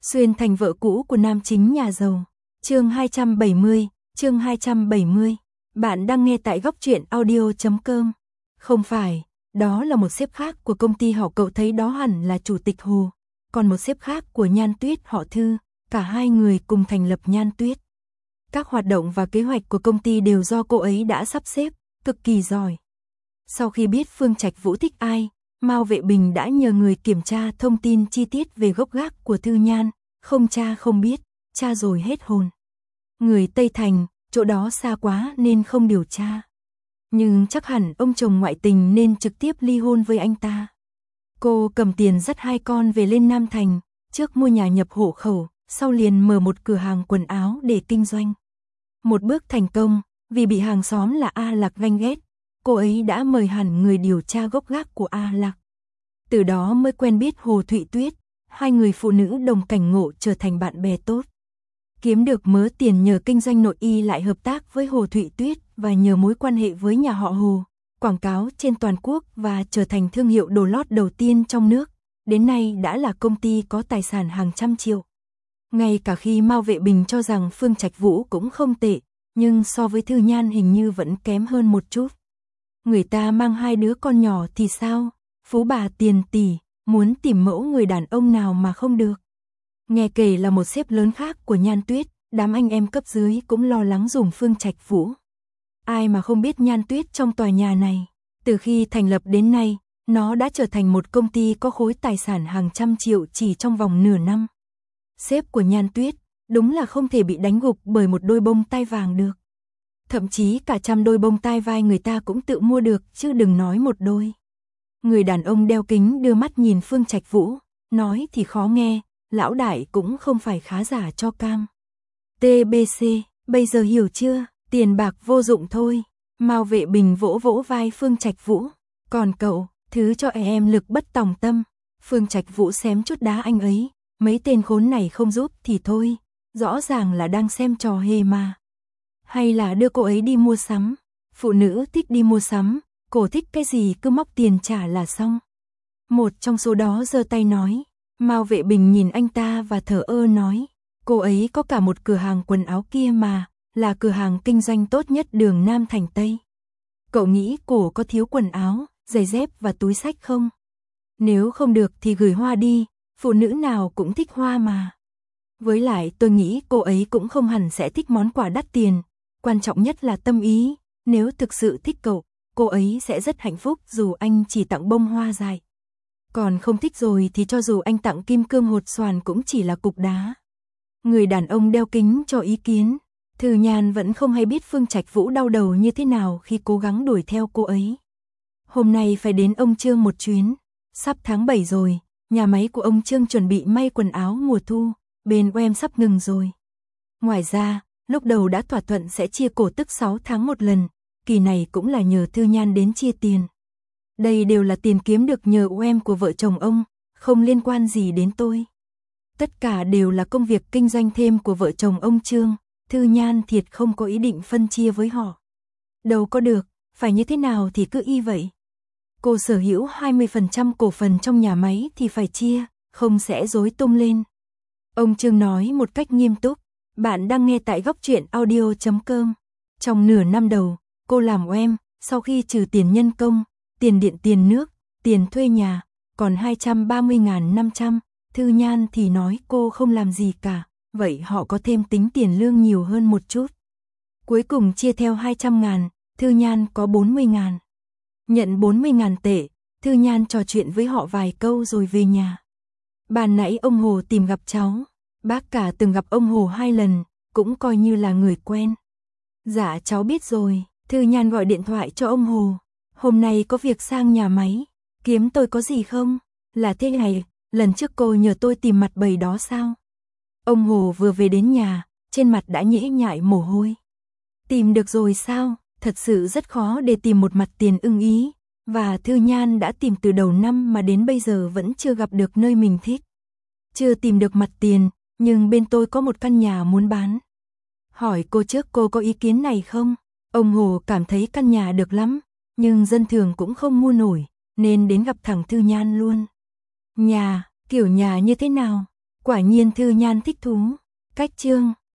Xuyên thành vợ cũ của nam chính nhà giàu. Chương 270. Bạn đang nghe tại góc truyện audio.com. Không phải, đó là một sếp khác của công ty họ, cậu thấy đó hẳn là chủ tịch Hồ, còn một sếp khác của Nhan Tuyết họ Thư, cả hai người cùng thành lập Nhan Tuyết. Các hoạt động và kế hoạch của công ty đều do cô ấy đã sắp xếp, cực kỳ giỏi. Sau khi biết Phương Trạch Vũ thích ai, Mao Vệ Bình đã nhờ người kiểm tra thông tin chi tiết về gốc gác của Thư Nhan, không tra không biết, tra rồi hết hồn. Người Tây Thành, chỗ đó xa quá nên không điều tra. Nhưng chắc hẳn ông chồng ngoại tình nên trực tiếp ly hôn với anh ta. Cô cầm tiền dắt hai con về lên Nam Thành, trước mua nhà nhập hộ khẩu, sau liền mở một cửa hàng quần áo để kinh doanh. Một bước thành công, vì bị hàng xóm là A Lạc ganh ghét, cô ấy đã mời hẳn người điều tra gốc gác của A Lạc. Từ đó mới quen biết Hồ Thụy Tuyết, hai người phụ nữ đồng cảnh ngộ trở thành bạn bè tốt. Kiếm được mớ tiền nhờ kinh doanh nội y lại hợp tác với Hồ Thụy Tuyết và nhờ mối quan hệ với nhà họ Hồ, quảng cáo trên toàn quốc và trở thành thương hiệu đồ lót đầu tiên trong nước. Đến nay đã là công ty có tài sản hàng trăm triệu. Ngay cả khi Mao Vệ Bình cho rằng Phương Trạch Vũ cũng không tệ, nhưng so với Thư Nhan hình như vẫn kém hơn một chút. Người ta mang hai đứa con nhỏ thì sao? Phú bà tiền tỷ, muốn tìm mẫu người đàn ông nào mà không được. Nghe kể là một sếp lớn khác của Nhan Tuyết, đám anh em cấp dưới cũng lo lắng dùm Phương Trạch Vũ. Ai mà không biết Nhan Tuyết trong tòa nhà này, từ khi thành lập đến nay, nó đã trở thành một công ty có khối tài sản hàng trăm triệu chỉ trong vòng nửa năm. Sếp của Nhan Tuyết, đúng là không thể bị đánh gục bởi một đôi bông tai vàng được. Thậm chí cả 100 đôi bông tai vai người ta cũng tự mua được, chứ đừng nói một đôi. Người đàn ông đeo kính đưa mắt nhìn Phương Trạch Vũ, nói thì khó nghe, lão đại cũng không phải khá giả cho cam. TBC, bây giờ hiểu chưa, tiền bạc vô dụng thôi. Mao Vệ Bình vỗ vỗ vai Phương Trạch Vũ, còn cậu, thứ cho em lực bất tòng tâm. Phương Trạch Vũ xém chút đá anh ấy, mấy tên khốn này không giúp thì thôi, rõ ràng là đang xem trò hề mà. Hay là đưa cô ấy đi mua sắm, phụ nữ thích đi mua sắm, cô thích cái gì cứ móc tiền trả là xong. Một trong số đó giơ tay nói. Mao Vệ Bình nhìn anh ta và thở ơ nói, cô ấy có cả một cửa hàng quần áo kia mà, là cửa hàng kinh doanh tốt nhất đường Nam Thành Tây. Cậu nghĩ cô có thiếu quần áo, giày dép và túi xách không? Nếu không được thì gửi hoa đi, phụ nữ nào cũng thích hoa mà. Với lại tôi nghĩ cô ấy cũng không hẳn sẽ thích món quà đắt tiền, quan trọng nhất là tâm ý, nếu thực sự thích cậu, cô ấy sẽ rất hạnh phúc dù anh chỉ tặng bông hoa dài. Còn không thích rồi thì cho dù anh tặng kim cương hột xoàn cũng chỉ là cục đá. Người đàn ông đeo kính cho ý kiến. Thư Nhan vẫn không hay biết Phương Trạch Vũ đau đầu như thế nào khi cố gắng đuổi theo cô ấy. Hôm nay phải đến ông Trương một chuyến. Sắp tháng 7 rồi, nhà máy của ông Trương chuẩn bị may quần áo mùa thu, bên OEM sắp ngừng rồi. Ngoài ra, lúc đầu đã thỏa thuận sẽ chia cổ tức 6 tháng một lần, kỳ này cũng là nhờ Thư Nhan đến chia tiền. Đây đều là tiền kiếm được nhờ OEM của vợ chồng ông, không liên quan gì đến tôi. Tất cả đều là công việc kinh doanh thêm của vợ chồng ông Trương, Thư Nhan thiệt không có ý định phân chia với họ. Đâu có được, phải như thế nào thì cứ y vậy. Cô sở hữu 20% cổ phần trong nhà máy thì phải chia, không sẽ rối tung lên. Ông Trương nói một cách nghiêm túc, bạn đang nghe tại góc truyện audio.com. Trong nửa năm đầu, cô làm OEM, sau khi trừ tiền nhân công, tiền điện tiền nước, tiền thuê nhà, còn 230.500, Thư Nhan thì nói cô không làm gì cả, vậy họ có thêm tính tiền lương nhiều hơn một chút. Cuối cùng chia theo 200.000, Thư Nhan có 40.000. Nhận 40.000 tệ, Thư Nhan trò chuyện với họ vài câu rồi về nhà. Ban nãy ông Hồ tìm gặp cháu, bác cả từng gặp ông Hồ 2 lần, cũng coi như là người quen. Dạ cháu biết rồi, Thư Nhan gọi điện thoại cho ông Hồ. Hôm nay có việc sang nhà máy, kiếm tôi có gì không? Là thế này, lần trước cô nhờ tôi tìm mặt bầy đó sao? Ông Hồ vừa về đến nhà, trên mặt đã nhễ nhại mồ hôi. Tìm được rồi sao? Thật sự rất khó để tìm một mặt tiền ưng ý, và Thư Nhan đã tìm từ đầu năm mà đến bây giờ vẫn chưa gặp được nơi mình thích. Chưa tìm được mặt tiền, nhưng bên tôi có một căn nhà muốn bán. Hỏi cô trước cô có ý kiến này không? Ông Hồ cảm thấy căn nhà được lắm, nhưng dân thường cũng không mua nổi, nên đến gặp thẳng Thư Nhan luôn. Nhà, kiểu nhà như thế nào? Quả nhiên Thư Nhan thích thú. Cách chương